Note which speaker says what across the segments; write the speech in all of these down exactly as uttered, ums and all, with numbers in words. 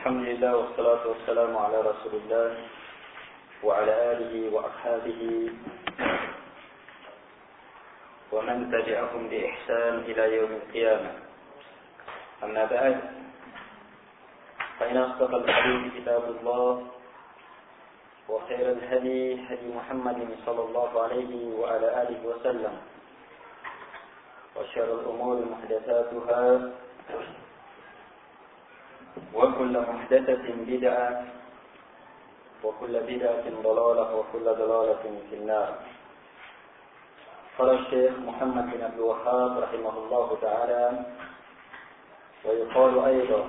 Speaker 1: الحمد لله والصلاة والسلام على رسول الله وعلى آله وأصحابه ومن تبعهم بإحسان إلى يوم القيامة. أما بعد، فإن أصدق الحديث كتاب الله، وخير الهدي هدي محمد صلى الله عليه وعلى آله وسلم، وشر الأمور محدثاتها، وكل محدثة بدعة، وكل بدعة ضلالة، وكل ضلالة في النار. قال الشيخ محمد بن عبد الوهاب رحمه الله تعالى: ويقال أيضا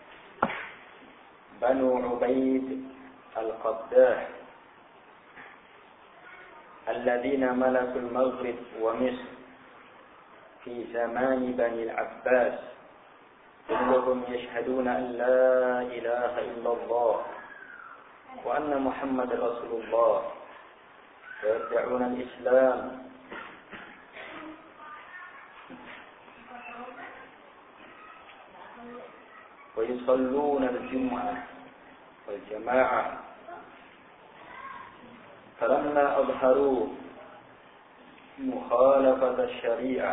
Speaker 1: بنو عبيد القداح الذين ملكوا المغرب ومصر في زمان بني العباس، كلهم يشهدون أن لا إله إلا الله وأن محمد رسول الله، ويدعون الإسلام ويصلون الجمعة والجماعة. فلما أظهروا مخالفة الشريعة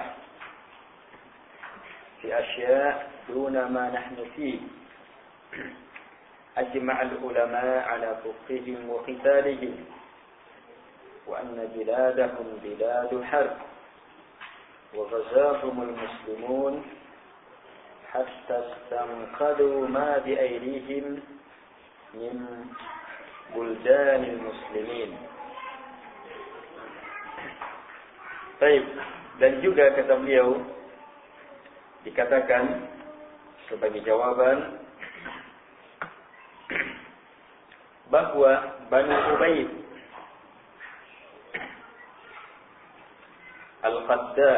Speaker 1: في أشياء دون ما نحن فيه، أجمع العلماء على كفرهم وقتالهم، وأن بلادهم بلاد حرب، وغزاهم المسلمون حتى استنقذوا ما بأيديهم من بلدان المسلمين. Baik, dan juga kata beliau dikatakan sebagai jawaban bahwa Bani Ubaid Al-Qaddah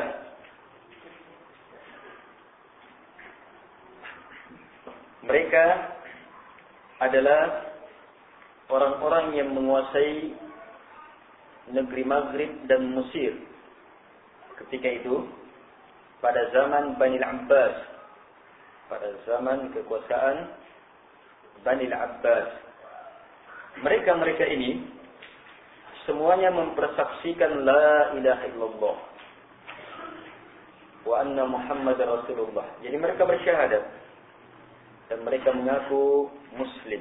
Speaker 1: mereka adalah orang-orang yang menguasai negeri Maghrib dan Mesir ketika itu, pada zaman Bani Al-Abbas, pada zaman kekuasaan Bani Al-Abbas. Mereka-mereka ini semuanya mempersaksikan la ilaha illallah wa anna Muhammad Rasulullah. Jadi mereka bersyahadat dan mereka mengaku Muslim.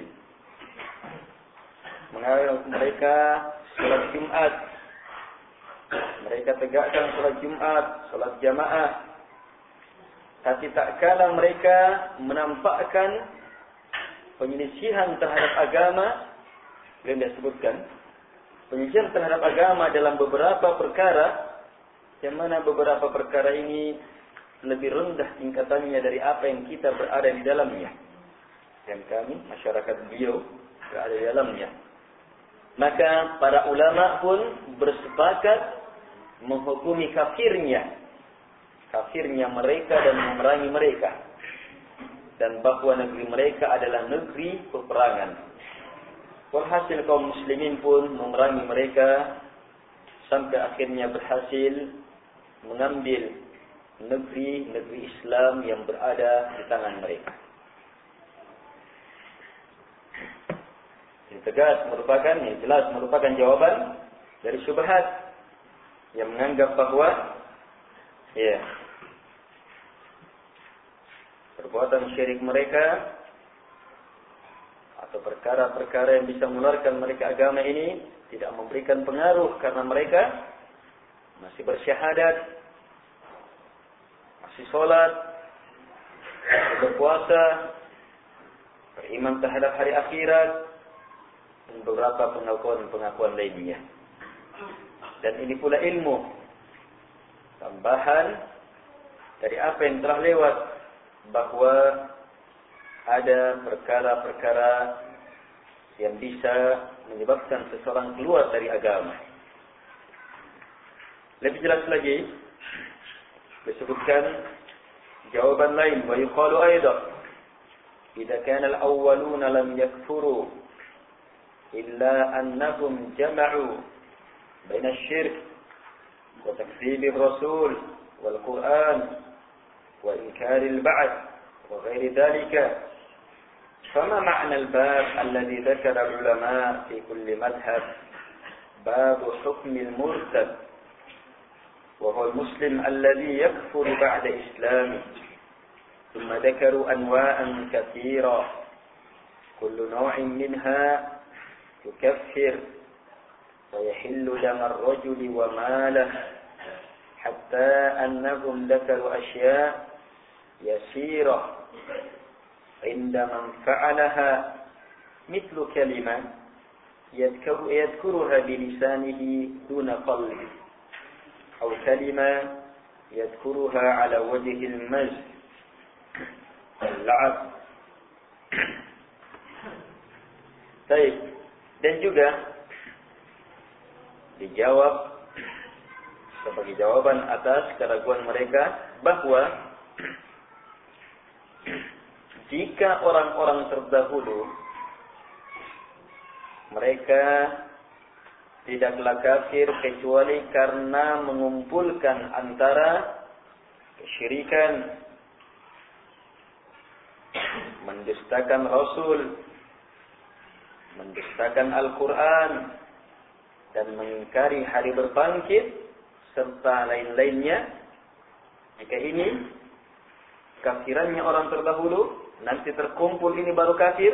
Speaker 1: Mereka salat Jumat, mereka tegakkan salat Jumat, salat jamaah. Tapi tak kala mereka menampakkan penyelisihan terhadap agama, yang disebutkan penyelisihan terhadap agama dalam beberapa perkara, yang mana beberapa perkara ini lebih rendah tingkatannya dari apa yang kita berada di dalamnya, dan kami masyarakat beliau berada di dalamnya. Maka para ulama pun bersepakat menghukumi kafirnya kafirnya mereka dan memerangi mereka, dan bahwa negeri mereka adalah negeri peperangan. Walhasil kaum muslimin pun memerangi mereka sampai akhirnya berhasil mengambil negeri-negeri Islam yang berada di tangan mereka. Ini tegas merupakan, ini jelas merupakan jawaban dari syubhat yang menganggap bahwa ya, perbuatan syirik mereka atau perkara-perkara yang bisa mengeluarkan mereka agama ini tidak memberikan pengaruh, karena mereka masih bersyahadat, masih sholat, berpuasa, beriman terhadap hari akhirat, dan beberapa pengakuan-pengakuan lainnya. Dan ini pula ilmu tambahan dari apa yang telah lewat, bahwa ada perkara-perkara yang bisa menyebabkan seseorang keluar dari agama. Lebih jelas lagi disebutkan jawaban lain, wa yuqalu aidan idza kana al-awwaluna lam yakfuru illa annahum jama'u baina asy-syirk wa takdzib ar-rasul wal Qur'an wa inkar al-ba'th wa ghairi dhalika فما معنى الباب الذي ذكر العلماء في كل مذهب باب حكم المرتد وهو المسلم الذي يكفر بعد إسلامه ثم ذكروا أنواعا كثيرة كل نوع منها يكفر ويحل دم الرجل وماله حتى أنهم ذكروا أشياء يسيرة عند من فعلها مثل كلمة يذكر يذكرها بلسانه دون قلبه أو كلمة يذكرها على وجه المجد اللعب. Baik, dan juga dijawab sebagai jawaban atas keraguan mereka bahwa jika orang-orang terdahulu mereka tidaklah kafir kecuali karena mengumpulkan antara kesyirikan, mendustakan Rasul, mendustakan Al-Quran, dan mengingkari hari berbangkit, serta lain-lainnya, maka ini kafirannya orang terdahulu, nanti terkumpul ini baru kafir.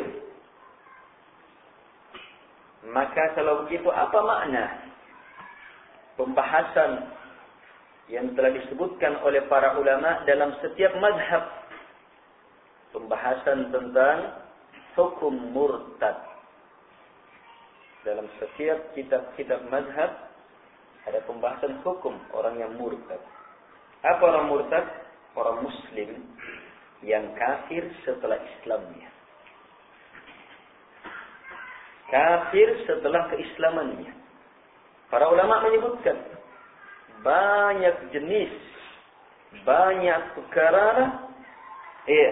Speaker 1: Maka kalau begitu apa makna pembahasan yang telah disebutkan oleh para ulama dalam setiap mazhab? Pembahasan tentang hukum murtad. Dalam setiap kitab-kitab mazhab ada pembahasan hukum orang yang murtad. Apa orang murtad? Orang muslim yang kafir setelah Islamnya. Kafir setelah keislamannya. Para ulama menyebutkan banyak jenis, banyak perkara iya,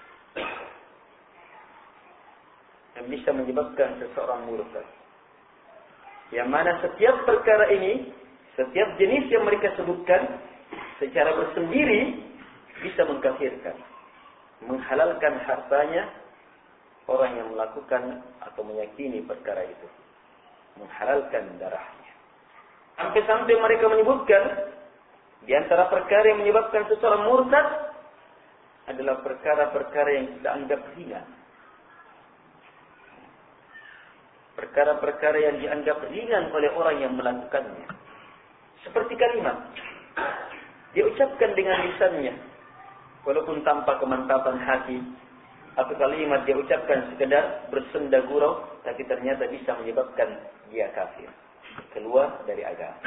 Speaker 1: yang bisa menyebabkan seseorang murtad. Yang mana setiap perkara ini, setiap jenis yang mereka sebutkan secara bersendiri bisa mengkafirkan, menghalalkan hartanya orang yang melakukan atau meyakini perkara itu, menghalalkan darahnya. Sampai-sampai mereka menyebutkan di antara perkara yang menyebabkan seseorang murtad adalah perkara-perkara yang kita anggap ringan. Perkara-perkara yang dianggap ringan oleh orang yang melakukannya. Seperti kalimat dia ucapkan dengan lisannya, walaupun tanpa kemantapan hati, atau kalimat dia ucapkan sekedar bersenda gurau, tapi ternyata bisa menyebabkan dia kafir, keluar dari agama.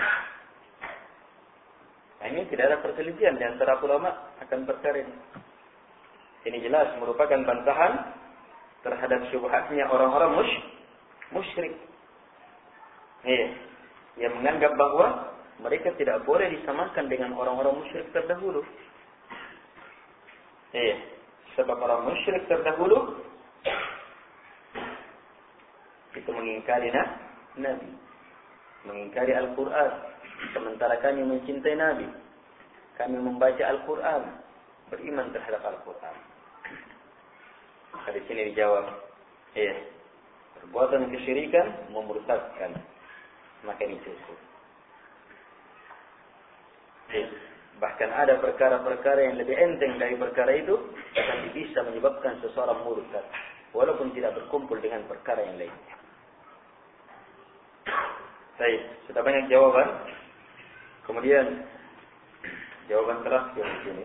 Speaker 1: Nah, ini tidak ada perselisihan di antara ulama akan perkara ini. Ini jelas merupakan bantahan terhadap syubhatnya orang-orang mush, musyrik. Iya, yang menganggap bahwa mereka tidak boleh disamakan dengan orang-orang musyrik terdahulu. Iya, sebab orang musyrik terdahulu itu mengingkari Nabi, mengingkari Al-Quran. Sementara kami mencintai Nabi, kami membaca Al-Quran, beriman terhadap Al-Quran. Di sini dijawab, iya, perbuatan kesyirikan memurtadkan, maka ini cukup. Iya. Bahkan ada perkara-perkara yang lebih enteng dari perkara itu, tapi bisa menyebabkan seseorang murtad, walaupun tidak berkumpul dengan perkara yang lainnya. Baik, sudah banyak jawaban. Kemudian jawaban terakhir di sini,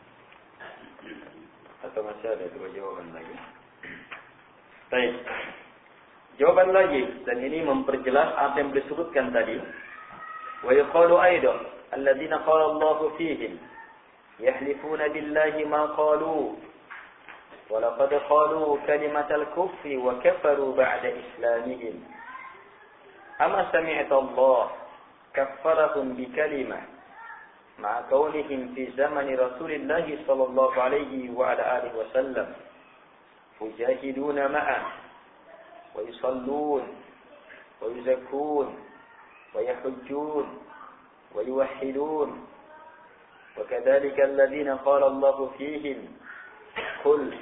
Speaker 1: atau masih ada dua jawaban lagi? Baik, jawaban lagi, dan ini memperjelas apa yang disebutkan tadi. Wa yuqalu aidan alladzina qala Allahu fihim yahlifuna billahi ma qalu wa laqad qalu kalimatal kufri wa kafaru ba'da islamihim. Ama sami'ta Allah kaffarahum bi kalimah ma'a kaunihim fi zamani Rasulillah sallallahu alaihi wa ala alihi wasallam mujahiduna ma'a wa yusallun wa yuzakkun wa yahujjun wa yuwahhidun wa kadzalika alladhina qala Allah fihim qul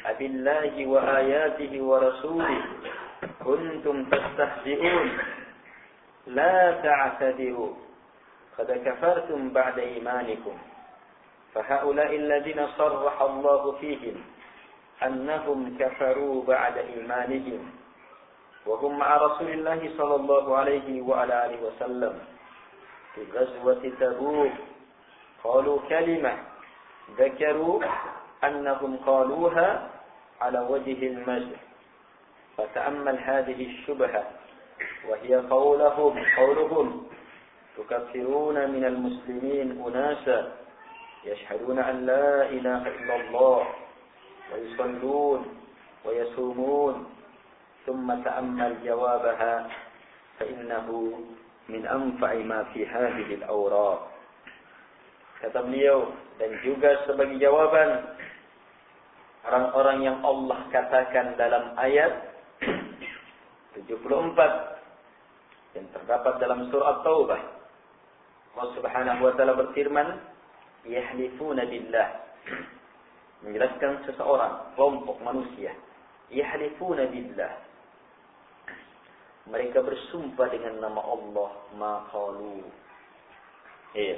Speaker 1: abillahi wa ayatihi wa rasulih kuntum tastahzi'un la ta'tadiru qad kafartum ba'da imanikum فهؤلاء الذين صرح الله فيهم أنهم كفروا بعد إيمانهم وهم مع رسول الله صلى الله عليه وعلى آله وسلم في غزوة تبوك قالوا كلمة ذكروا أنهم قالوها على وجه المجد فتأمل هذه الشبهة وهي قولهم قولهم تكفرون من المسلمين أناسا يشهدون أن لا إله إلا الله ويصلون ويصومون ثم تأمل جوابها فإنه من أنفع ما في هذه الأوراق. Kata beliau, dan juga sebagai jawaban orang-orang yang Allah katakan dalam ayat tujuh puluh empat yang terdapat dalam surah Taubah. Allah Subhanahu wa taala berfirman, yahlifuna billah, menjelaskan seseorang, kelompok manusia, yahlifuna billah, mereka bersumpah dengan nama Allah, ma qalu, eh,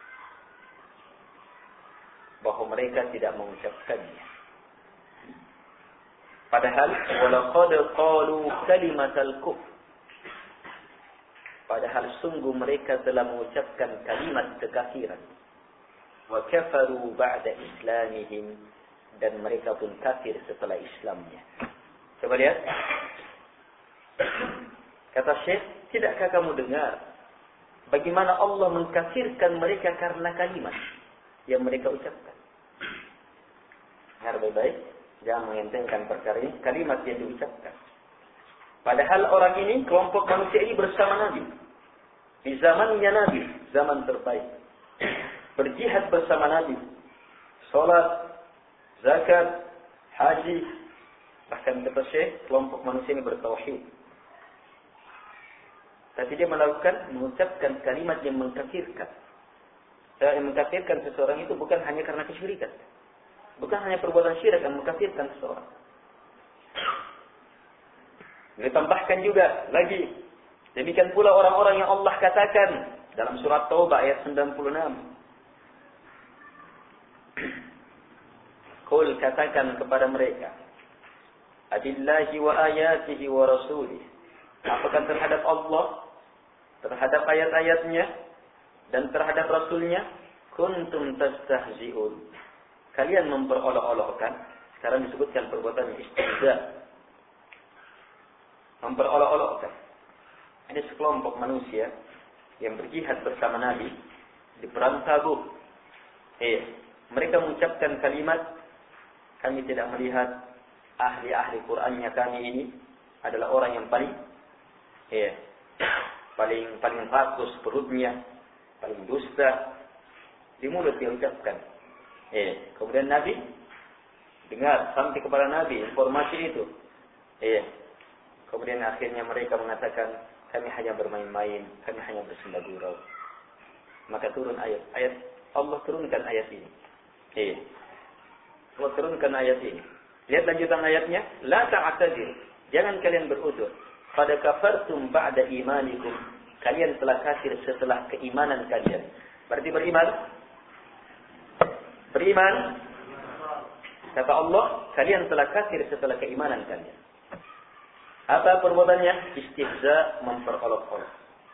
Speaker 1: bahwa mereka tidak mengucapkannya. Padahal walaqad qalu kalimatal kufr, padahal sungguh mereka telah mengucapkan kalimat kekafiran. Wa kafaru ba'da islamihim, dan mereka pun kafir setelah Islamnya. Coba lihat. Kata Syekh, tidakkah kamu dengar bagaimana Allah mengkafirkan mereka karena kalimat yang mereka ucapkan? Dengar baik-baik, jangan mengentengkan perkara ini, kalimat yang diucapkan. Padahal orang ini, kelompok manusia ini bersama Nabi. Di zamannya Nabi, zaman terbaik. Berjihad bersama Nabi, salat, zakat, haji, bahkan kata Syekh, kelompok manusia ini bertauhid. Tapi dia melakukan, mengucapkan kalimat yang mengkafirkan. Yang mengkafirkan seseorang itu bukan hanya karena kesyirikan, bukan hanya perbuatan syirik yang mengkafirkan seseorang. Ditambahkan juga lagi, demikian pula orang-orang yang Allah katakan dalam surat Taubah ayat sembilan puluh enam. Qul, katakan kepada mereka, abillahi wa ayatihi wa rasulih, apakah terhadap Allah, terhadap ayat-ayatnya, dan terhadap Rasulnya, kuntum tastahzi'un, kalian memperolok-olokkan. Sekarang disebutkan perbuatan istihza, memperolok-olokkan. Ini sekelompok manusia yang berjihad bersama Nabi di perang Tabuk. Eh, mereka mengucapkan kalimat, kami tidak melihat ahli-ahli Qur'annya kami ini adalah orang yang paling, eh, paling paling bagus perutnya, paling dusta. Di mulut dia ucapkan. Eh, kemudian Nabi dengar sampai kepada Nabi informasi itu. Eh, kemudian akhirnya mereka mengatakan, kami hanya bermain-main, kami hanya bersenda gurau. Maka turun ayat, ayat Allah turunkan ayat ini. Eh, Allah turunkan ayat ini. Lihat lanjutan ayatnya, la ta'tadir, jangan kalian beruzur. Qad kafartum ba'da imanikum, kalian telah kafir setelah keimanan kalian. Berarti beriman? Beriman? Kata Allah, kalian telah kafir setelah keimanan kalian. Apa perbuatannya? Istihza, memperolok-olok.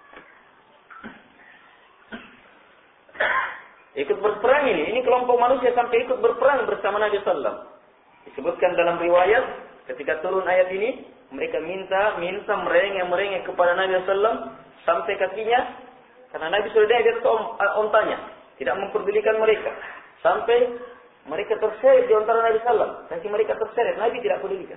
Speaker 1: Ikut berperang ini, ini kelompok manusia sampai ikut berperang bersama Nabi sallallahu alaihi wasallam. Disebutkan dalam riwayat, ketika turun ayat ini, mereka minta, minta merengek-merengek kepada Nabi sallallahu alaihi wasallam sampai kakinya, karena Nabi sudah di atas ontanya, tidak memperdulikan mereka. Sampai mereka terseret di ontara Nabi sallallahu alaihi wasallam, kaki mereka terseret, Nabi tidak pedulikan.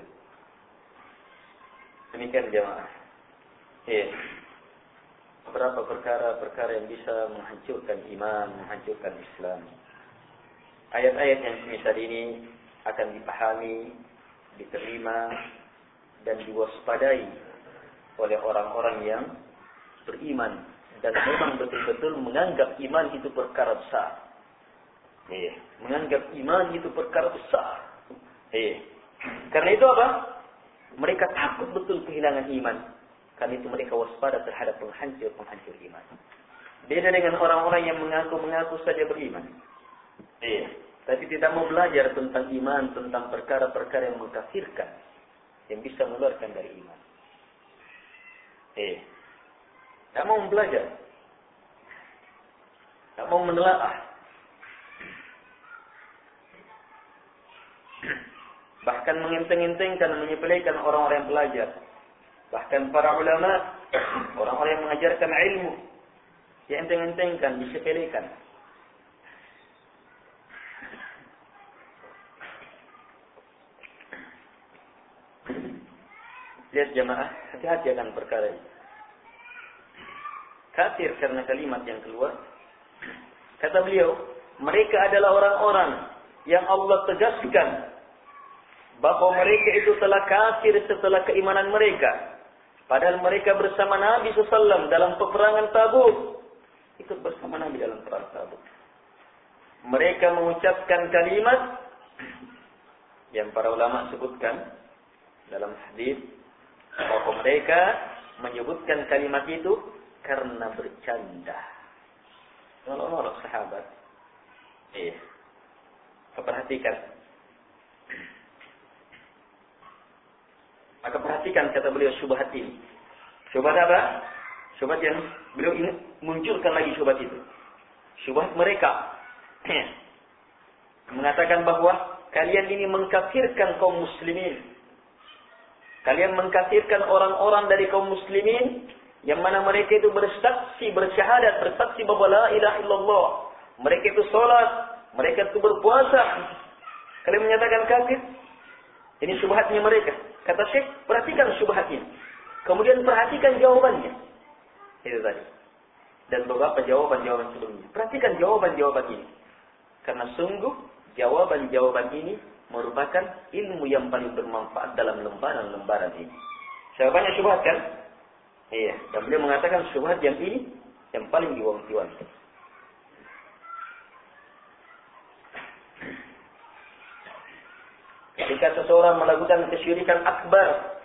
Speaker 1: Demikian jemaah. Ya. Beberapa perkara-perkara yang bisa menghancurkan iman, menghancurkan Islam. Ayat-ayat yang semisal ini akan dipahami, diterima, dan diwaspadai oleh orang-orang yang beriman dan memang betul-betul menganggap iman itu perkara besar. Eh, menganggap iman itu perkara besar. Eh, Karena itu apa? Mereka takut betul kehilangan iman. Karena itu mereka waspada terhadap penghancur-penghancur iman. Beda dengan orang-orang yang mengaku-mengaku saja beriman. Iya. Tapi tidak mau belajar tentang iman, tentang perkara-perkara yang mengkafirkan, yang bisa mengeluarkan dari iman. Iya. Tidak mau belajar. Tidak mau menelaah. Bahkan mengenteng-entengkan, menyepelekan orang-orang yang belajar. Bahkan para ulama, orang-orang yang mengajarkan ilmu, ya enteng-entengkan, disepelekan. Lihat jamaah, hati-hati akan perkara ini. Kafir karena kalimat yang keluar. Kata beliau, mereka adalah orang-orang yang Allah tegaskan bahwa mereka itu telah kafir setelah keimanan mereka. Padahal mereka bersama Nabi shallallahu alaihi wasallam dalam peperangan Tabuk. Ikut bersama Nabi dalam perang Tabuk. Mereka mengucapkan kalimat yang para ulama sebutkan dalam hadis bahwa mereka menyebutkan kalimat itu karena bercanda. Orang-orang sahabat. Iya. Perhatikan. Maka perhatikan kata beliau syubhat ini. Syubhat apa? Syubhat yang beliau ingin munculkan lagi syubhat itu. Syubhat mereka mengatakan bahwa kalian ini mengkafirkan kaum muslimin. Kalian mengkafirkan orang-orang dari kaum muslimin yang mana mereka itu bersaksi, bersyahadat, bersaksi bahwa la ilaha illallah. Mereka itu sholat, mereka itu berpuasa. Kalian menyatakan kafir? Ini syubhatnya mereka. Kata Syekh, perhatikan syubhat ini. Kemudian perhatikan jawabannya. Itu tadi. Dan beberapa jawaban-jawaban sebelumnya. Perhatikan jawaban-jawaban ini. Karena sungguh jawaban-jawaban ini merupakan ilmu yang paling bermanfaat dalam lembaran-lembaran ini. Jawabannya syubhat kan? Iya. Dan beliau mengatakan syubhat yang ini yang paling diwanti-wanti. Ketika seseorang melakukan kesyirikan akbar,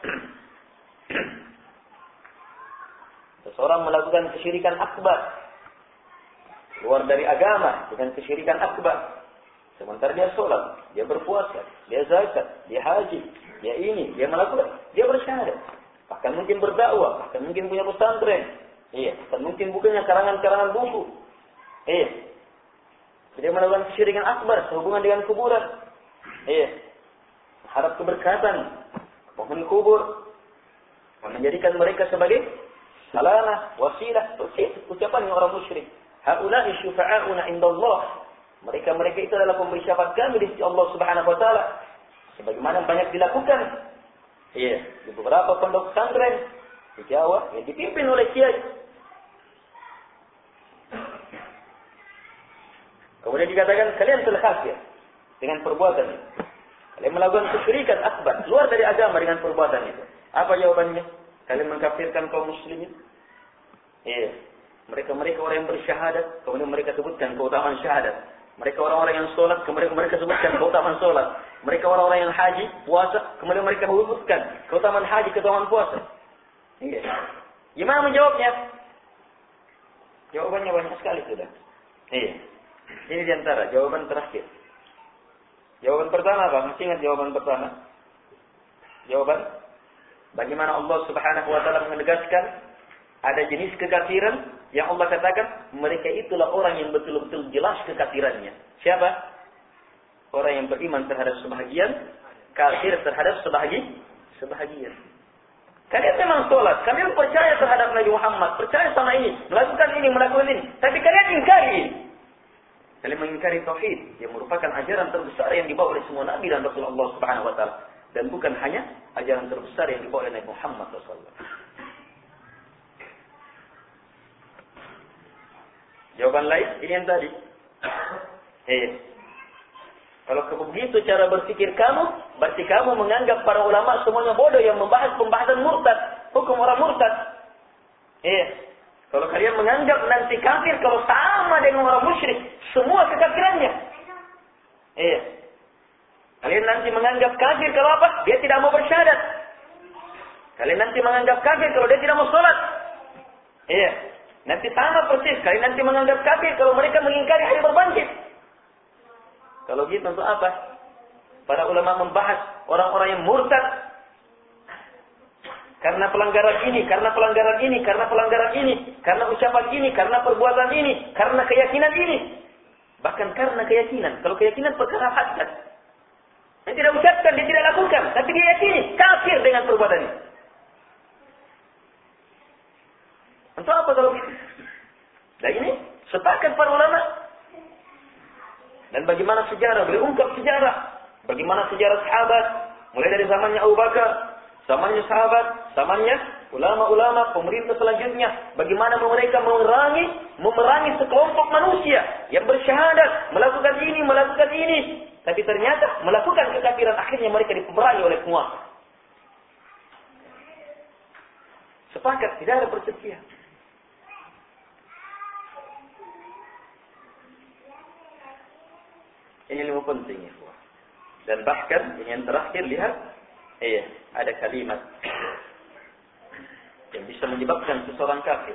Speaker 1: seseorang melakukan kesyirikan akbar, keluar dari agama dengan kesyirikan akbar, sementara dia sholat, dia berpuasa, dia zakat, dia haji, dia ini, dia melakukan, dia bersyahadat, bahkan mungkin berdakwah, bahkan mungkin punya pesantren, iya, bahkan mungkin bukannya karangan-karangan buku, iya, dia melakukan kesyirikan akbar sehubungan dengan kuburan, iya. Harap keberkatan pohon kubur, menjadikan mereka sebagai salamah, wasilah, ucapan orang musyrik. Haula'i syufa'auna indallah. Mereka-mereka itu adalah pemberi syafaat kami di sisi Allah Subhanahu wa taala. Sebagaimana banyak dilakukan. Iya, di beberapa pondok pesantren di Jawa yang dipimpin oleh kiai. Kemudian dikatakan kalian telah kafir dengan perbuatan itu. Kalian melakukan kesyirikan akbar, keluar dari agama dengan perbuatan itu. Apa jawabannya? Kalian mengkafirkan kaum muslimin? Iya. Mereka-mereka orang yang bersyahadat, kemudian mereka sebutkan keutamaan syahadat. Mereka orang-orang yang sholat, kemudian mereka sebutkan keutamaan sholat. Mereka orang-orang yang haji, puasa, kemudian mereka sebutkan keutamaan haji, keutamaan puasa. Iya. Gimana menjawabnya? Jawabannya banyak sekali sudah. Iya. Ini diantara jawaban terakhir. Jawaban pertama apa? Masih ingat jawaban pertama? Jawaban bagaimana Allah Subhanahu wa taala menegaskan ada jenis kekafiran yang Allah katakan mereka itulah orang yang betul-betul jelas kekafirannya. Siapa? Orang yang beriman terhadap sebahagian, kafir terhadap sebahagian, sebahagian. Kalian memang sholat, kalian percaya terhadap Nabi Muhammad, percaya sama ini, melakukan ini, melakukan ini, tapi kalian ingkari ini. Kalian mengingkari tauhid yang merupakan ajaran terbesar yang dibawa oleh semua nabi dan rasul Allah Subhanahu wa taala, dan bukan hanya ajaran terbesar yang dibawa oleh Nabi Muhammad sallallahu alaihi wasallam. Jawaban lain ini yang tadi. Hei. Kalau begitu cara berpikir kamu, berarti kamu menganggap para ulama semuanya bodoh yang membahas pembahasan murtad, hukum orang murtad. Hei. Kalau kalian menganggap nanti kafir kalau sama dengan orang musyrik, semua kekafirannya. Iya. Kalian nanti menganggap kafir kalau apa? Dia tidak mau bersyahadat. Kalian nanti menganggap kafir kalau dia tidak mau sholat. Iya. Nanti sama persis. Kalian nanti menganggap kafir kalau mereka mengingkari hari berbangkit. Kalau gitu untuk apa? Para ulama membahas orang-orang yang murtad karena pelanggaran ini, karena pelanggaran ini, karena pelanggaran ini, karena ucapan ini, karena perbuatan ini, karena keyakinan ini. Bahkan karena keyakinan. Kalau keyakinan perkara hakikat. Dia tidak ucapkan, dia tidak lakukan, tapi dia yakini kafir dengan perbuatan ini. Untuk apa kalau begitu? Dan ini sepakat para ulama. Dan bagaimana sejarah, beliau ungkap sejarah. Bagaimana sejarah sahabat, mulai dari zamannya Abu Bakar, zamannya sahabat, zamannya ulama-ulama, pemerintah selanjutnya. Bagaimana mereka memerangi, memerangi sekelompok manusia yang bersyahadat, melakukan ini, melakukan ini. Tapi ternyata melakukan kekafiran, akhirnya mereka diperangi oleh penguasa. Sepakat, tidak ada perselisihan. Ini ilmu penting ya. Dan bahkan yang terakhir lihat, iya, ada kalimat yang bisa menyebabkan seseorang kafir.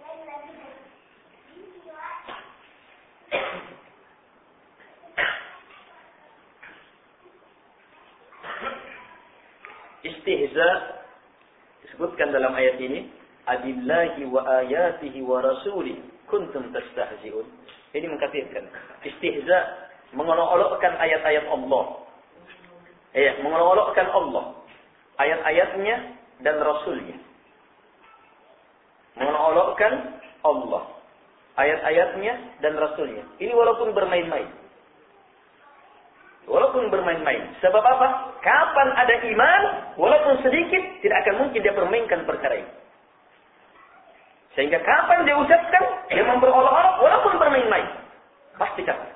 Speaker 1: Istihza disebutkan dalam ayat ini, abillahi wa ayatihi wa rasuli kuntum tastahzi'un. Ini mengkafirkan. Istihza mengolok-olokkan ayat-ayat Allah. Ya, mengolok-olokkan Allah, ayat-ayatnya dan Rasulnya. Mengolok-olokkan Allah, ayat-ayatnya dan Rasulnya. Ini walaupun bermain-main. Walaupun bermain-main. Sebab apa? Kapan ada iman, walaupun sedikit, tidak akan mungkin dia permainkan perkara ini. Sehingga kapan dia ucapkan, dia memperolok-olok, walaupun bermain-main. Pasti kafir.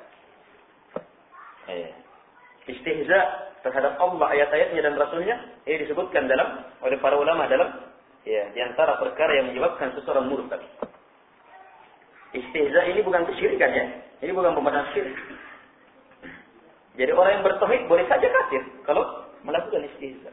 Speaker 1: Istihza terhadap Allah, ayat-ayatnya dan Rasulnya, ini disebutkan dalam oleh para ulama dalam ya di antara perkara yang menyebabkan seseorang murtad. Istihza ini bukan kesyirikan ya, ini bukan pembahasan syirik. Jadi orang yang bertauhid boleh saja kafir kalau melakukan istihza.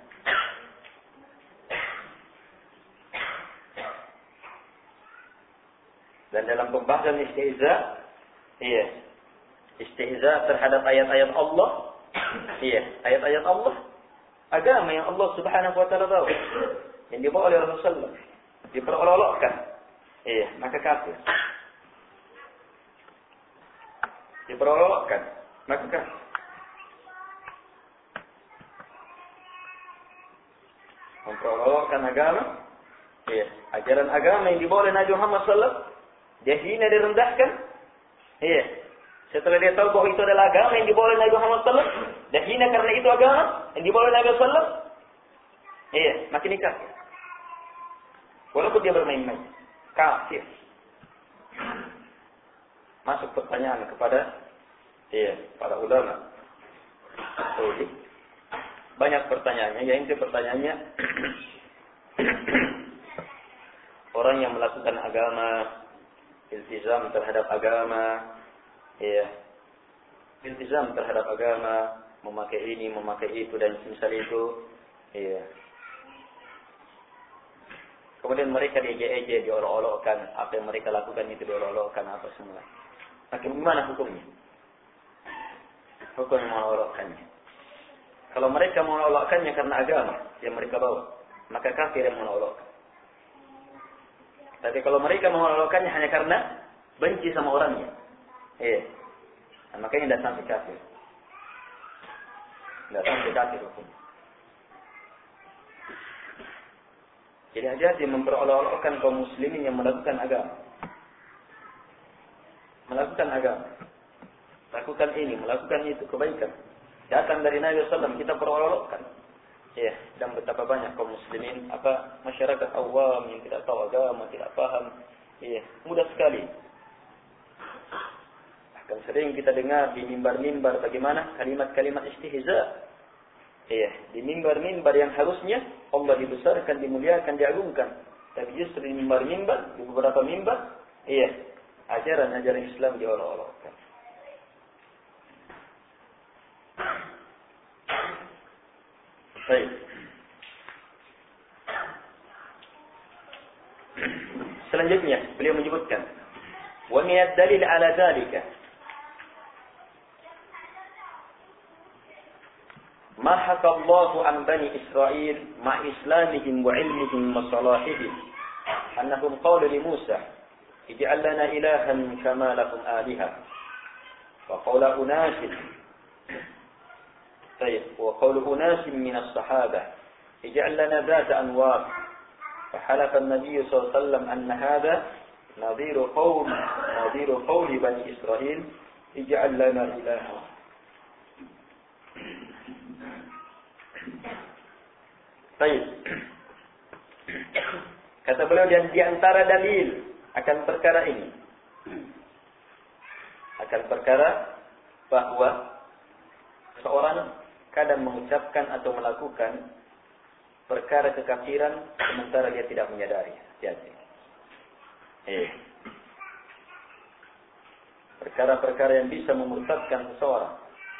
Speaker 1: Dan dalam pembahasan istihza, iya, istihza terhadap ayat-ayat Allah. Iya, ayat-ayat Allah, agama yang Allah Subhanahu wa taala bawa, yang dibawa oleh Rasulullah, diperolok-olokkan. Iya, maka kafir. Diperolok-olokkan, maka kafir. Memperolok-olokkan agama, iya, ajaran agama yang dibawa oleh Nabi Muhammad sallallahu alaihi wasallam, dia hina, direndahkan. Iya. Setelah dia tahu bahwa itu adalah agama yang dibawa oleh Nabi Muhammad sallallahu alaihi wasallam, dan hina karena itu agama yang dibawa oleh Nabi sallallahu alaihi wasallam, iya, makin kafir. Walaupun dia bermain-main, kafir. Masuk pertanyaan kepada iya, para ulama. Jadi, banyak pertanyaannya, yang itu pertanyaannya orang yang melakukan agama, iltizam terhadap agama, iya, iltizam terhadap agama, memakai ini, memakai itu dan semisal itu, iya. Kemudian mereka diejek-ejek, diolok-olokkan, apa yang mereka lakukan itu diolok-olokkan apa semua. Maka bagaimana hukumnya? Hukum mengolok-olokkannya. Kalau mereka mengolok-olokkannya karena agama yang mereka bawa, maka kafir yang mengolok-olokkan. Tapi kalau mereka mengolok-olokkannya hanya karena benci sama orangnya, iya, nah, makanya tidak sampai kafir. Tidak sampai kafir hukum. Jadi hati-hati memperolok-olokkan kaum muslimin yang melakukan agama. Melakukan agama. Lakukan ini, melakukan itu, kebaikan. Datang dari Nabi sallallahu alaihi wasallam, kita perolok-olokkan. Ya, dan betapa banyak kaum muslimin, apa masyarakat awam yang tidak tahu agama, tidak paham. Iya, mudah sekali. Akan sering kita dengar di mimbar-mimbar bagaimana kalimat-kalimat istihza. Iya, di mimbar-mimbar yang harusnya Allah dibesarkan, dimuliakan, diagungkan. Tapi justru di mimbar-mimbar, di beberapa mimbar, iya, ajaran-ajaran Islam diolok-olokkan. Baik. Selanjutnya beliau menyebutkan wa min ad-dalil ala dzalika ma haka Allah an bani Israil ma islamihim wa ilmihim wa salahihim annahum qalu li Musa ij'al lana ilahan kama lahum aliha wa qawla unasin طيب وقول أناس من الصحابة اجعل لنا ذات أنوار فحلف النبي صلى الله عليه وسلم أن هذا نظير قول نظير قول بني إسرائيل اجعل لنا إلها. طيب kata beliau, dan di antara dalil akan perkara ini, akan perkara bahwa seorang kadang mengucapkan atau melakukan perkara kekafiran sementara dia tidak menyadari. Hati-hati. Eh. Perkara-perkara yang bisa memurtadkan seseorang.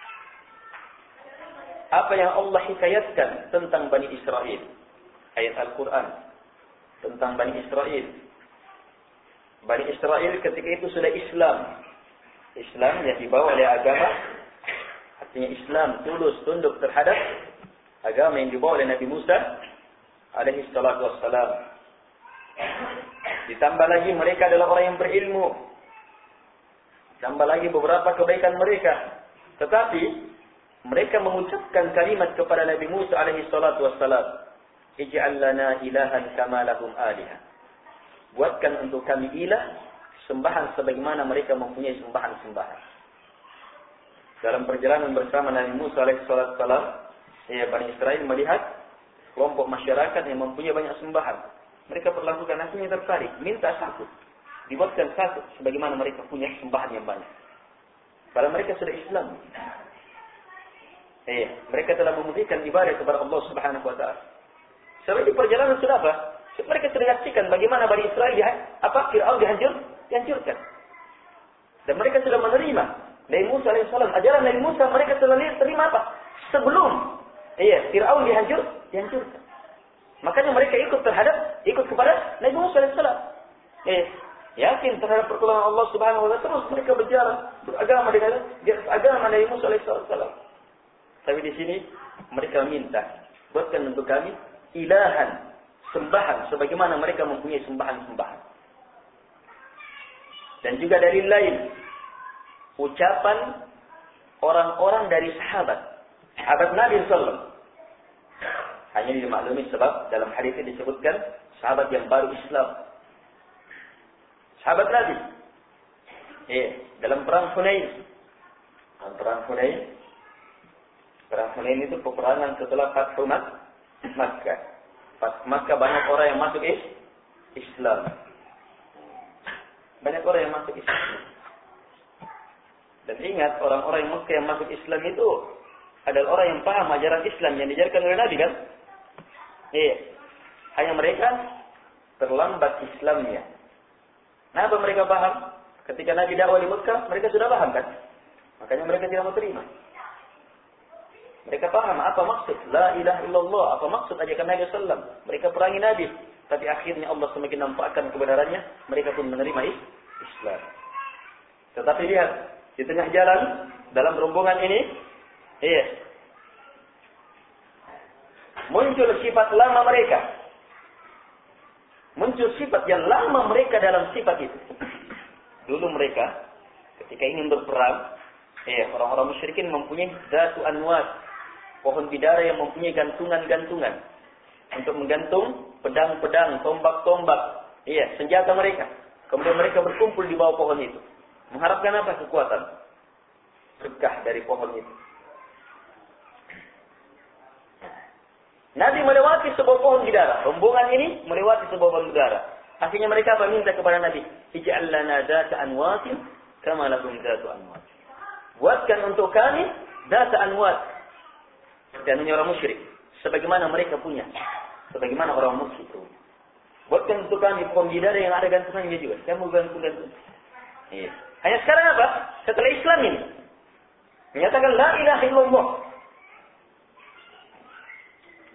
Speaker 1: Apa yang Allah hikayatkan tentang Bani Israel, ayat Al-Quran tentang Bani Israel. Bani Israel ketika itu sudah Islam. Islam yang dibawa oleh agama, artinya Islam tulus tunduk terhadap agama yang dibawa oleh Nabi Musa alaihi salatu wassalam. Ditambah lagi mereka adalah orang yang berilmu. Ditambah lagi beberapa kebaikan mereka. Tetapi mereka mengucapkan kalimat kepada Nabi Musa alaihi salatu wassalam, ij'al lana ilahan kama lahum aliha. Buatkan untuk kami ilah, sembahan sebagaimana mereka mempunyai sembahan-sembahan. Dalam perjalanan bersama Nabi Musa alaihi salatu wassalam, ya, Bani Israel melihat kelompok masyarakat yang mempunyai banyak sembahan. Mereka perlakukan, akhirnya tertarik, minta satu, dibuatkan satu, sebagaimana mereka punya sembahan yang banyak. Padahal mereka sudah Islam. Eh, mereka telah memberikan ibadah kepada Allah Subhanahu Wa Taala. Sampai di perjalanan sudah apa? Mereka sudah saksikan bagaimana Bani Israel di apa Fir'aun dihancur, dihancurkan. Dan mereka sudah menerima Nabi Musa alaihissalam, ajaran Nabi Musa mereka telah terima apa? Sebelum iya, Fir'aun dihancur, dihancurkan. Makanya mereka ikut terhadap, ikut kepada Nabi Musa alaihissalam. Eh, yakin terhadap pertolongan Allah Subhanahu wa taala, terus mereka berjalan beragama dengan agama Nabi Musa alaihissalam. Tapi di sini mereka minta, buatkan untuk kami ilahan, sembahan sebagaimana mereka mempunyai sembahan-sembahan. Dan juga dalil lain, ucapan orang-orang dari sahabat, sahabat Nabi sallallahu alaihi wasallam. Hanya dimaklumi sebab dalam hadis ini disebutkan sahabat yang baru Islam. Sahabat Nabi. Eh, dalam perang Hunain. Dalam perang Hunain. Perang Hunain itu peperangan setelah Fathu Makkah. Fathu Makkah banyak orang yang masuk Islam. Banyak orang yang masuk Islam. Dan ingat, orang-orang yang Makkah yang masuk Islam itu adalah orang yang paham ajaran Islam yang diajarkan oleh Nabi, kan? Iya. Hanya mereka terlambat Islamnya. Nah, apa mereka paham? Ketika Nabi dakwah di Makkah, mereka sudah paham, kan? Makanya mereka tidak mau terima. Mereka paham apa maksud la ilaha illallah, apa maksud ajakan Nabi sallallahu alaihi wasallam. Mereka perangi Nabi, tapi akhirnya Allah semakin nampakkan kebenarannya, mereka pun menerima Islam. Tetapi lihat, di tengah jalan dalam rombongan ini, iya, muncul sifat lama mereka. Muncul sifat yang lama mereka dalam sifat itu. Dulu mereka ketika ingin berperang, iya, orang-orang musyrikin mempunyai zatu anwat, pohon bidara yang mempunyai gantungan-gantungan untuk menggantung pedang-pedang, tombak-tombak, iya, senjata mereka. Kemudian mereka berkumpul di bawah pohon itu. Mengharapkan apa? Kekuatan. Berkah dari pohon itu. Nabi melewati sebuah pohon bidara. Rombongan ini melewati sebuah pohon bidara. Akhirnya mereka apa? Minta kepada Nabi, ij'al lana dzata anwatin kama lahum dzatu anwat. Buatkan untuk kami dzata anwat. Dan ini orang musyrik, sebagaimana mereka punya, sebagaimana orang musyrik itu. Buatkan untuk kami pohon bidara yang ada gantungannya juga. Kamu gantung-gantung. Iya. Hanya sekarang apa? Setelah Islam ini menyatakan la ilaha illallah.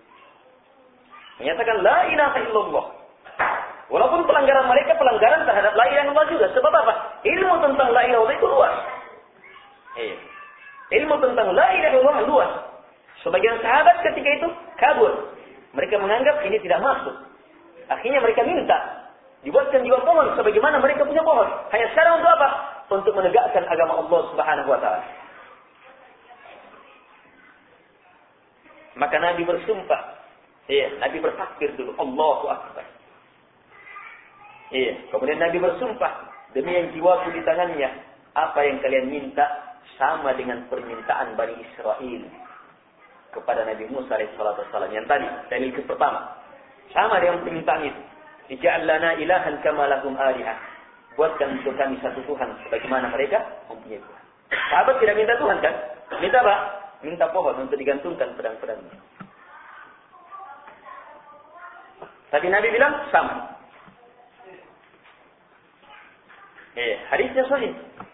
Speaker 1: Menyatakan la ilaha illallah. Walaupun pelanggaran mereka pelanggaran terhadap la ilaha illallah juga. Sebab apa? Ilmu tentang la ilaha illallah itu luas. Eh, ilmu tentang la ilaha illallah luas. Sebagian sahabat ketika itu kabur. Mereka menganggap ini tidak masuk. Akhirnya mereka minta dibuatkan juga pohon sebagaimana mereka punya pohon. Hanya sekarang untuk apa? Untuk menegakkan agama Allah Subhanahu wa taala. Maka Nabi bersumpah. Iya, Nabi bertakbir dulu, Allahu Akbar. Iya, kemudian Nabi bersumpah, demi yang jiwaku di tangannya, apa yang kalian minta sama dengan permintaan Bani Israel kepada Nabi Musa alaihissalatu wassalam. Yang tadi, dalil ke pertama. Sama dengan permintaan itu. Ij'al lana ilahan kama lahum alihah. Buatkan untuk kami satu Tuhan sebagaimana mereka mempunyai Tuhan. Sahabat tidak minta Tuhan kan? Minta apa? Minta pohon untuk digantungkan pedang-pedangnya. Tapi Nabi bilang sama. Eh, hadisnya sahih.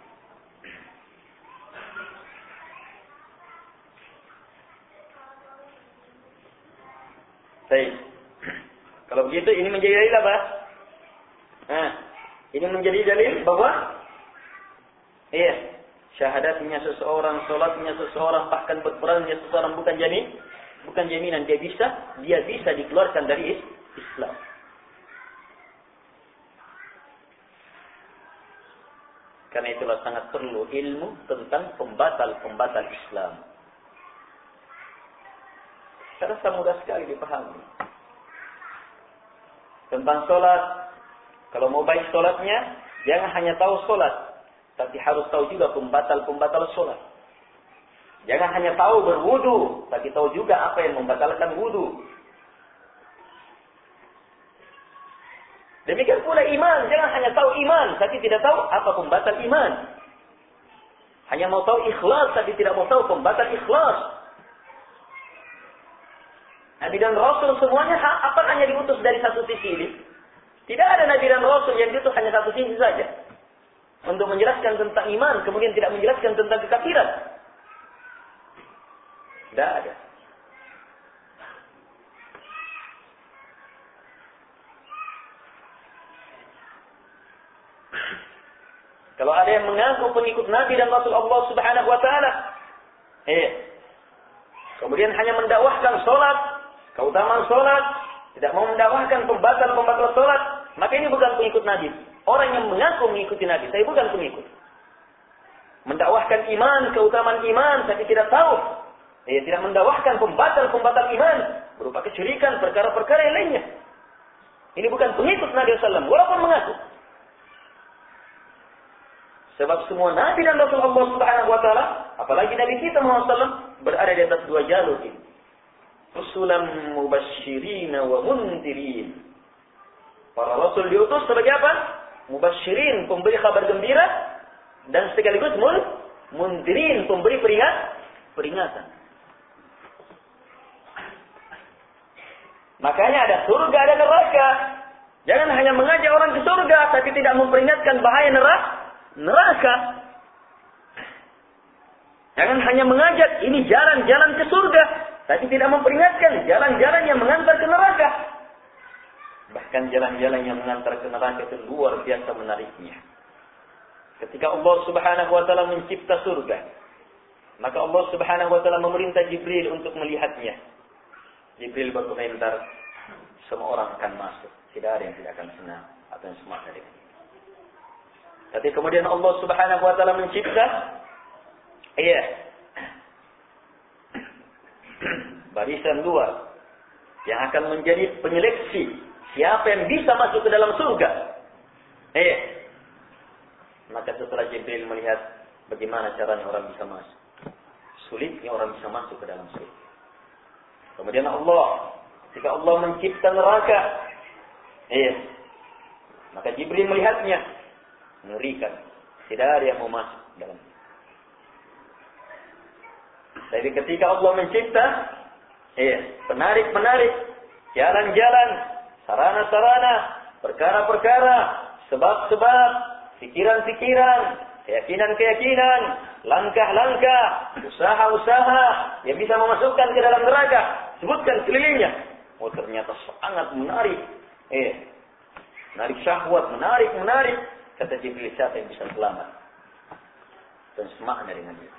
Speaker 1: Baik. Kalau begitu ini menjadi dalil apa? Nah, ini menjadi dalil bahwa iya, syahadatnya seseorang, salatnya seseorang, bahkan berperannya seseorang bukan jamin, bukan jaminan dia bisa, dia bisa dikeluarkan dari Islam. Karena itulah sangat perlu ilmu tentang pembatal-pembatal Islam. Saya rasa mudah sekali dipahami. Tentang solat, kalau mau baik solatnya, jangan hanya tahu solat, tapi harus tahu juga pembatal-pembatal solat. Jangan hanya tahu berwudu, tapi tahu juga apa yang membatalkan wudu. Demikian pula iman, jangan hanya tahu iman, tapi tidak tahu apa pembatal iman. Hanya mau tahu ikhlas, tapi tidak mau tahu pembatal ikhlas. Nabi dan Rasul semuanya apa hanya diutus dari satu sisi ini? Tidak ada Nabi dan Rasul yang diutus hanya satu sisi saja. Untuk menjelaskan tentang iman, kemudian tidak menjelaskan tentang kekafiran. Tidak ada. Kalau ada yang mengaku pengikut Nabi dan Rasul Allah Subhanahu wa taala, eh kemudian hanya mendakwahkan salat, keutamaan salat, tidak mau mendakwahkan pembatal-pembatal salat, maka ini bukan pengikut Nabi. Orang yang mengaku mengikuti Nabi, saya bukan pengikut. Mendakwahkan iman, keutamaan iman, tapi tidak tahu. Eh, tidak mendakwahkan pembatal-pembatal iman, berupa kesyirikan, perkara-perkara yang lainnya. Ini bukan pengikut Nabi sallallahu alaihi wasallam, walaupun mengaku. Sebab semua Nabi dan Rasul Allah Subhanahu wa taala, apalagi Nabi kita Muhammad sallallahu alaihi wasallam, berada di atas dua jalur ini. Rusulan mubasysyirin wa mundirin. Para rasul diutus sebagai apa? Mubasysyirin, pemberi kabar gembira, dan sekaligus mundirin, pemberi peringat, peringatan. Makanya ada surga, ada neraka. Jangan hanya mengajak orang ke surga, tapi tidak memperingatkan bahaya neraka. Neraka. Jangan hanya mengajak ini jalan-jalan ke surga, tapi tidak memperingatkan jalan-jalan yang mengantar ke neraka. Bahkan jalan-jalan yang mengantar ke neraka itu luar biasa menariknya. Ketika Allah Subhanahu wa taala mencipta surga, maka Allah Subhanahu wa taala memerintah Jibril untuk melihatnya. Jibril berkomentar, semua orang akan masuk, tidak ada yang tidak akan senang atau yang semua dari itu. Tapi kemudian Allah Subhanahu wa taala mencipta iya barisan luar yang akan menjadi penyeleksi siapa yang bisa masuk ke dalam surga. Iya. Maka setelah Jibril melihat bagaimana caranya orang bisa masuk, sulitnya orang bisa masuk ke dalam surga. Kemudian Allah, ketika Allah mencipta neraka, iya, maka Jibril melihatnya, mengerikan. Tidak ada yang mau masuk dalam. Jadi ketika Allah mencipta, iya, penarik-penarik, jalan-jalan, sarana-sarana, perkara-perkara, sebab-sebab, pikiran-pikiran, keyakinan-keyakinan, langkah-langkah, usaha-usaha yang bisa memasukkan ke dalam neraka. Sebutkan kelilingnya. Oh ternyata sangat menarik. Eh, menarik syahwat, menarik, menarik. Kata Jibril, siapa yang bisa selamat? Dan semakna dengan itu.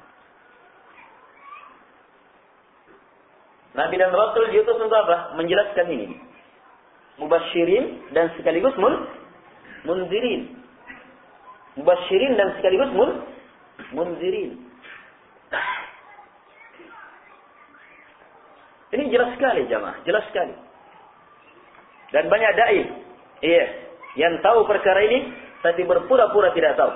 Speaker 1: Nabi dan Rasul diutus untuk apa? Menjelaskan ini. Mubasyirin dan sekaligus mun, munzirin. Mubasyirin dan sekaligus mun, munzirin. Ini jelas sekali jamaah, jelas sekali. Dan banyak dai, iya, yang tahu perkara ini tapi berpura-pura tidak tahu.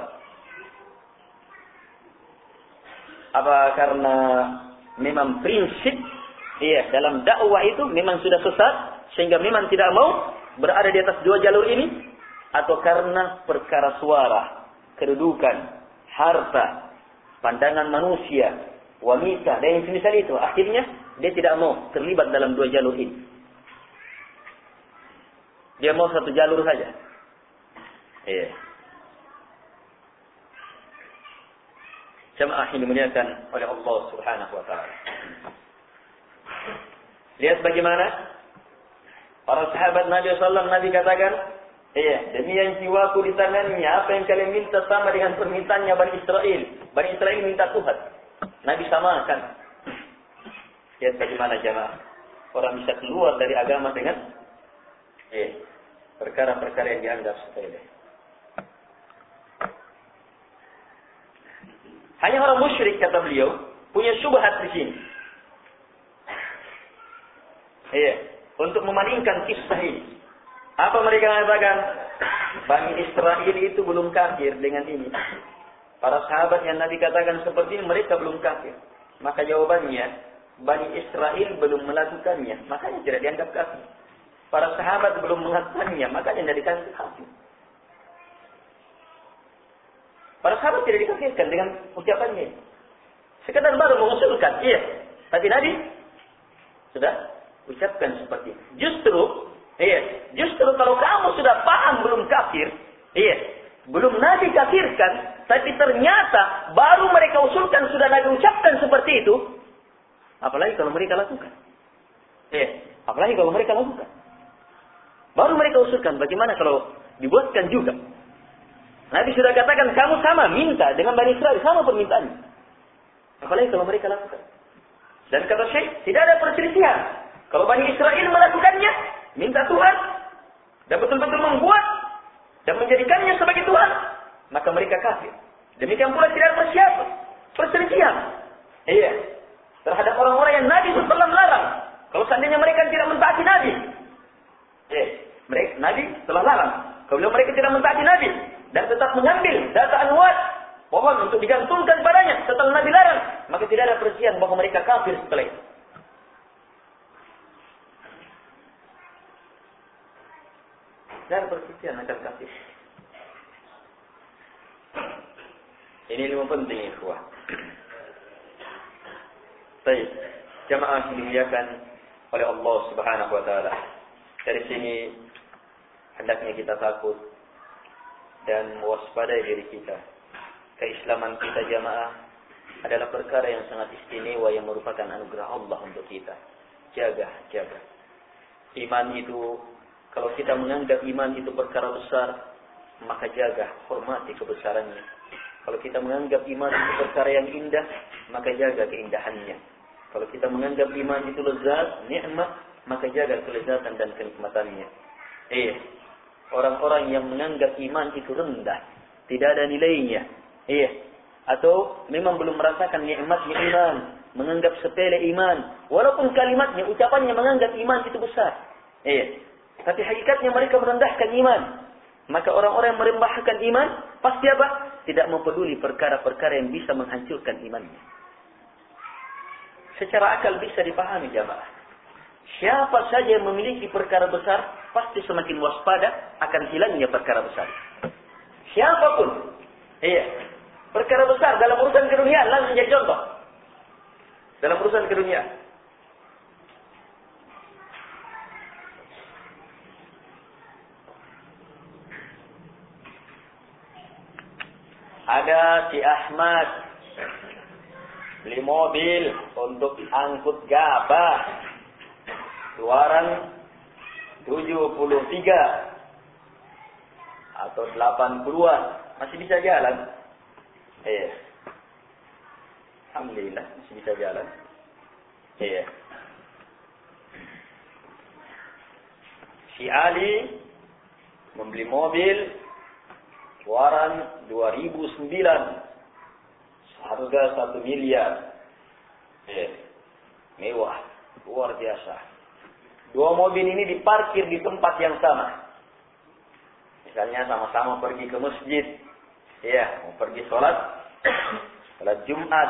Speaker 1: Apa karena memang prinsip, iya, dalam dakwah itu memang sudah sesat sehingga memang tidak mau berada di atas dua jalur ini, atau karena perkara suara, kedudukan, harta, pandangan manusia, wanita dan yang semisal itu, akhirnya dia tidak mau terlibat dalam dua jalur ini. Dia mau satu jalur saja. Iya. Jamaah yang dimuliakan oleh Allah Subhanahu wa taala. Lihat bagaimana para sahabat Nabi sallallahu alaihi wasallam, Nabi katakan, iya, demi yang jiwaku di tangannya, apa yang kalian minta sama dengan permintaannya Bani Israel. Bani Israel minta Tuhan. Nabi samakan. Lihat bagaimana jamaah orang bisa keluar dari agama dengan eh, perkara-perkara yang dianggap sepele. Hanya orang musyrik, kata beliau, punya syubhat di sini. Iya, untuk memalingkan kisah ini. Apa mereka katakan? Bani Israel itu belum kafir dengan ini. Para sahabat yang Nabi katakan seperti ini, mereka belum kafir. Maka jawabannya, Bani Israel belum melakukannya, makanya tidak dianggap kafir. Para sahabat belum melakukannya, makanya tidak dianggap kafir. Para sahabat tidak dikafirkan dengan ucapannya. Sekadar baru mengusulkan, iya. Tapi Nabi sudah ucapkan seperti itu. Justru, iya, justru kalau kamu sudah paham belum kafir, iya, belum Nabi kafirkan, tapi ternyata baru mereka usulkan sudah Nabi ucapkan seperti itu, apalagi kalau mereka lakukan. Iya, apalagi kalau mereka lakukan. Baru mereka usulkan, bagaimana kalau dibuatkan juga? Nabi sudah katakan, kamu sama minta dengan Bani Israel, sama permintaannya. Apalagi kalau mereka lakukan. Dan kata Syekh, tidak ada perselisihan. Kalau Bani Israel melakukannya, minta Tuhan, dan betul-betul membuat, dan menjadikannya sebagai Tuhan, maka mereka kafir. Demikian pula tidak ada persiapan, perselisihan. Iya. Terhadap orang-orang yang Nabi shallallahu alaihi wasallam larang. Kalau seandainya mereka tidak mentaati Nabi. Eh, mereka, Nabi telah larang. Kalau mereka tidak mentaati Nabi. Dan tetap mengambil data anwat pohon untuk digantungkan padanya setelah Nabi larang, maka tidak ada persiapan bahwa mereka kafir setelah itu. Tidak ada persiapan akan kafir. Ini ilmu penting, ikhwah. Baik, jamaah dimuliakan oleh Allah Subhanahu wa taala. Dari sini hendaknya kita takut dan mewaspadai diri kita. Keislaman kita jamaah adalah perkara yang sangat istimewa yang merupakan anugerah Allah untuk kita. Jaga, jaga. Iman itu, kalau kita menganggap iman itu perkara besar, maka jaga, hormati kebesarannya. Kalau kita menganggap iman itu perkara yang indah, maka jaga keindahannya. Kalau kita menganggap iman itu lezat, nikmat, maka jaga kelezatan dan kenikmatannya. Eh, orang-orang yang menganggap iman itu rendah, tidak ada nilainya, iya, atau memang belum merasakan nikmatnya iman, menganggap sepele iman, walaupun kalimatnya, ucapannya menganggap iman itu besar, iya, tapi hakikatnya mereka merendahkan iman. Maka orang-orang yang merendahkan iman pasti apa? Tidak mempeduli perkara-perkara yang bisa menghancurkan imannya. Secara akal bisa dipahami jamaah. Siapa saja yang memiliki perkara besar, pasti semakin waspada akan hilangnya perkara besar. Siapapun, iya, perkara besar dalam urusan keduniaan, langsung jadi contoh. Dalam urusan keduniaan. Ada si Ahmad beli mobil untuk angkut gabah. luaran tujuh puluh tiga atau delapan puluhan, masih bisa jalan. Iya. Alhamdulillah masih bisa jalan. Iya. Si Ali membeli mobil luaran dua ribu sembilan, harga satu miliar. Iya. Mewah, luar biasa. Dua mobil ini diparkir di tempat yang sama. Misalnya sama-sama pergi ke masjid. Iya, mau pergi sholat, sholat Jumat.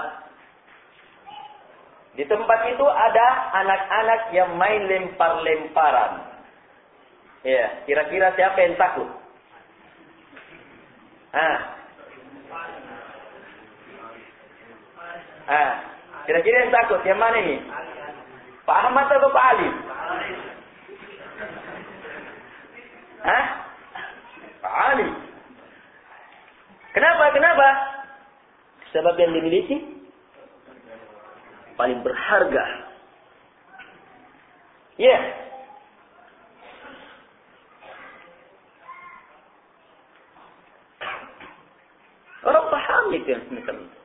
Speaker 1: Di tempat itu ada anak-anak yang main lempar-lemparan. Iya, kira-kira siapa yang takut? Ah. Ah, kira-kira yang takut yang mana ini? Pak Ahmad atau Pak Ali? Hah? Pak Ali. Kenapa? Kenapa? Sebab yang dimiliki paling berharga. Ya. Yeah. Orang paham itu yang semacam itu.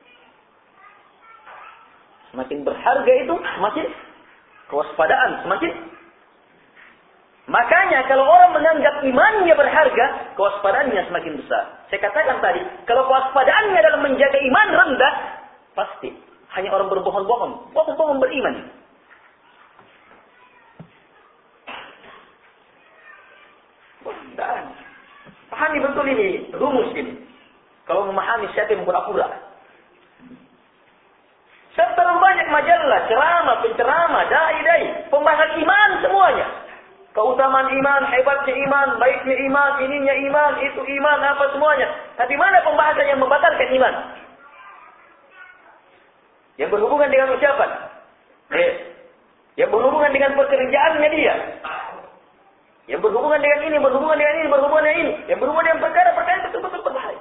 Speaker 1: Semakin berharga itu, semakin kewaspadaan, semakin. Makanya kalau orang menganggap imannya berharga, kewaspadaannya semakin besar. Saya katakan tadi, kalau kewaspadaannya dalam menjaga iman rendah, pasti hanya orang berbohong-bohong. Bohong-bohong beriman. Dan pahami betul ini, rumus ini. Kalau memahami siapa yang pura-pura. Serta banyak majalah, ceramah, penceramah, dai-dai, pembahasan iman semuanya. Keutamaan iman, hebatnya iman, baiknya iman, ininya iman, itu iman, apa semuanya. Tapi mana pembahasan yang membatalkan iman? Yang berhubungan dengan ucapan. Eh, yang berhubungan dengan pekerjaannya dia. Yang berhubungan dengan ini, berhubungan dengan ini, berhubungan dengan ini. Yang berhubungan dengan perkara-perkara yang betul-betul berbahaya.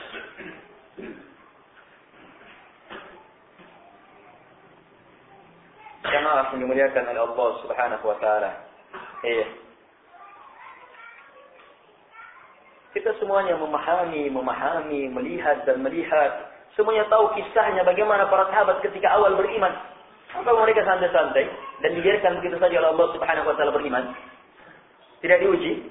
Speaker 1: Jamaah yang dimuliakan oleh Allah Subhanahu wa taala. Iya. Kita semuanya memahami, memahami, melihat dan melihat. Semuanya tahu kisahnya bagaimana para sahabat ketika awal beriman. Apa mereka santai-santai dan dibiarkan begitu saja oleh Allah Subhanahu wa taala beriman? Tidak diuji.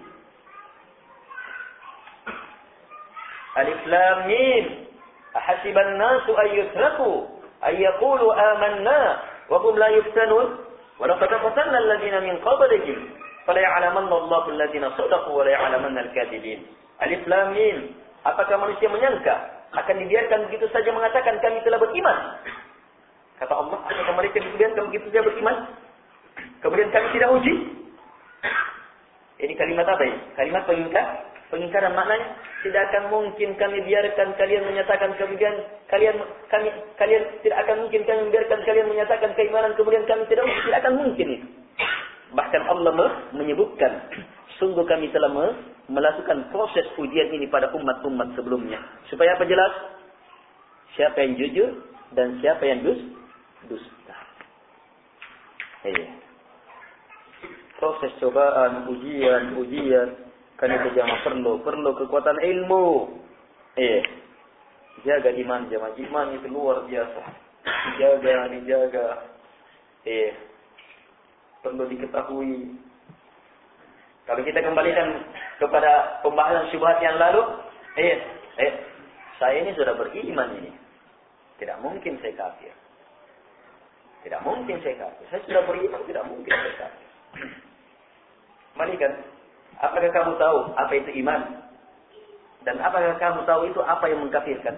Speaker 1: Alif Lam Mim. Ahasiban nasu an yutraku ay yaqulu amanna wa hum la yuftanun. Wa laqad fatanna alladziina min qablihim fala ya'lamanna Allahu alladziina shadaqu wa la ya'lamanna al-kadhibin. Alif Lam Mim. Apakah manusia menyangka akan dibiarkan begitu saja mengatakan kami telah beriman? Kata Allah, apakah mereka dibiarkan begitu saja beriman? Kemudian kami tidak uji? Ini kalimat apa ini? Kalimat pengingkar? Pengingkaran maknanya tidak akan mungkin kami biarkan kalian menyatakan kemudian kalian kami kalian tidak akan mungkin kami biarkan kalian menyatakan keimanan kemudian kami tidak uji, tidak akan mungkin itu. Bahkan Allah menyebutkan sungguh kami telah melakukan proses ujian ini pada umat-umat sebelumnya. Supaya apa jelas? Siapa yang jujur dan siapa yang dus, dusta. Iya. Proses cobaan, ujian, ujian. Karena itu jamaah perlu, perlu kekuatan ilmu. Iya. Jaga iman jamaah. Iman itu luar biasa. Dijaga, dijaga. Iya. Perlu diketahui. Kalau kita kembalikan kepada pembahasan syubhat yang lalu, eh, eh, saya ini sudah beriman ini. Tidak mungkin saya kafir. Tidak mungkin saya kafir. Saya sudah beriman, tidak mungkin saya kafir. Malikan, apakah kamu tahu apa itu iman? Dan apakah kamu tahu itu apa yang mengkafirkan?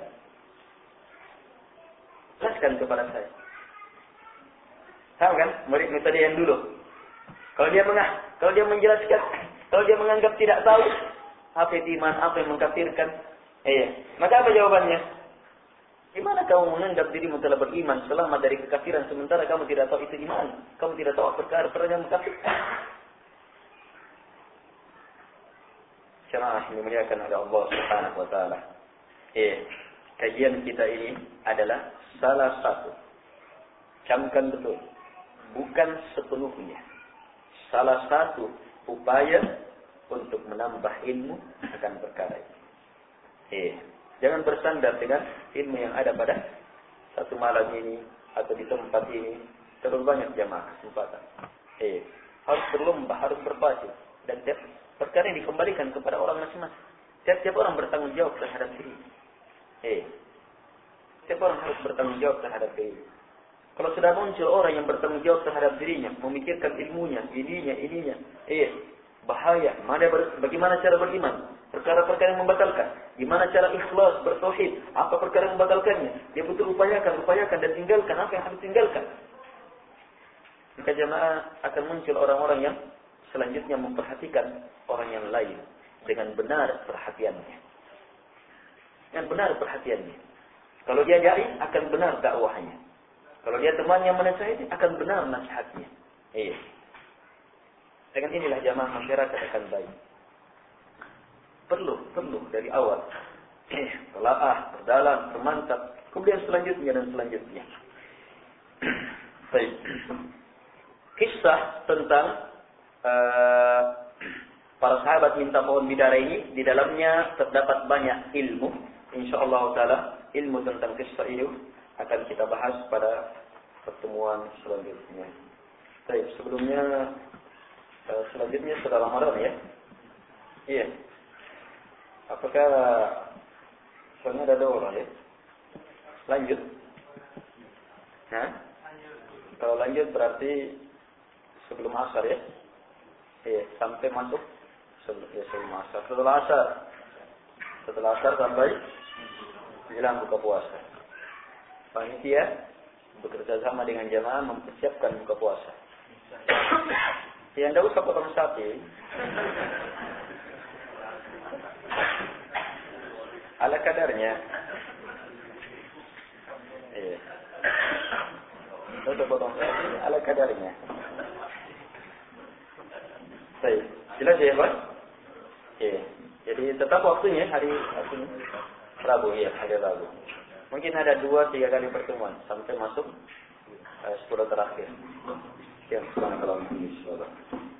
Speaker 1: Jelaskan kepada saya. Tahu kan? Murid metode yang dulu. Kalau dia mengah, kalau dia menjelaskan, kalau dia menganggap tidak tahu apa itu iman, apa yang mengkafirkan, eh, maka apa jawabannya? Gimana kamu menganggap dirimu telah beriman selamat dari kekafiran sementara kamu tidak tahu itu iman? Kamu tidak tahu perkara-perkara yang mengkafirkan. Jemaah yang dimuliakan oleh Allah Subhanahu wa taala. Eh, kajian kita ini adalah salah satu. Camkan betul. Bukan sepenuhnya. salah satu upaya untuk menambah ilmu akan perkara ini. Eh, jangan bersandar dengan ilmu yang ada pada satu malam ini atau di tempat ini. Terlalu banyak jamaah kesempatan. Eh, harus berlomba, harus berpacu. Dan tiap perkara ini dikembalikan kepada orang masing-masing. Tiap-tiap orang bertanggung jawab terhadap diri. Eh, tiap orang harus bertanggung jawab terhadap diri. Kalau sudah muncul orang yang bertanggung jawab terhadap dirinya, memikirkan ilmunya, ininya, ininya, eh, bahaya. Mana bagaimana cara beriman? Perkara-perkara yang membatalkan. Gimana cara ikhlas, bertauhid? Apa perkara yang membatalkannya? Dia betul upayakan, upayakan dan tinggalkan apa yang harus tinggalkan. Maka jamaah akan muncul orang-orang yang selanjutnya memperhatikan orang yang lain dengan benar perhatiannya. Dengan benar perhatiannya. Kalau dia dai akan benar dakwahnya. Kalau dia teman yang menasihati akan benar nasihatnya. Iya. Dengan inilah jamaah masyarakat akan baik. Perlu, perlu dari awal. Telaah, perdalam, termantap. Kemudian selanjutnya dan selanjutnya. Baik. Kisah tentang uh, para sahabat minta pohon bidara ini, di dalamnya terdapat banyak ilmu. InsyaAllah ta'ala ilmu tentang kisah ini akan kita bahas pada pertemuan selanjutnya. Baik, sebelumnya uh, selanjutnya sudah Ramadan ya? Iya. Apakah soalnya ada dua orang ya? Lanjut. Nah, kalau lanjut berarti sebelum asar ya? Iya, sampai masuk sebelum, ya, sebelum asar. Setelah asar, setelah asar sampai menjelang buka puasa. Panitia bekerja sama dengan jamaah mempersiapkan buka puasa. Ya, anda usah potong sapi. Ala kadarnya. Iya. Usah potong sapi ala kadarnya. Baik, jelas ya Pak? Iya. Jadi tetap waktunya hari hari Rabu ya, hari Rabu. Mungkin ada dua tiga kali pertemuan sampai masuk uh, sepuluh terakhir. Sekian, selamat malam.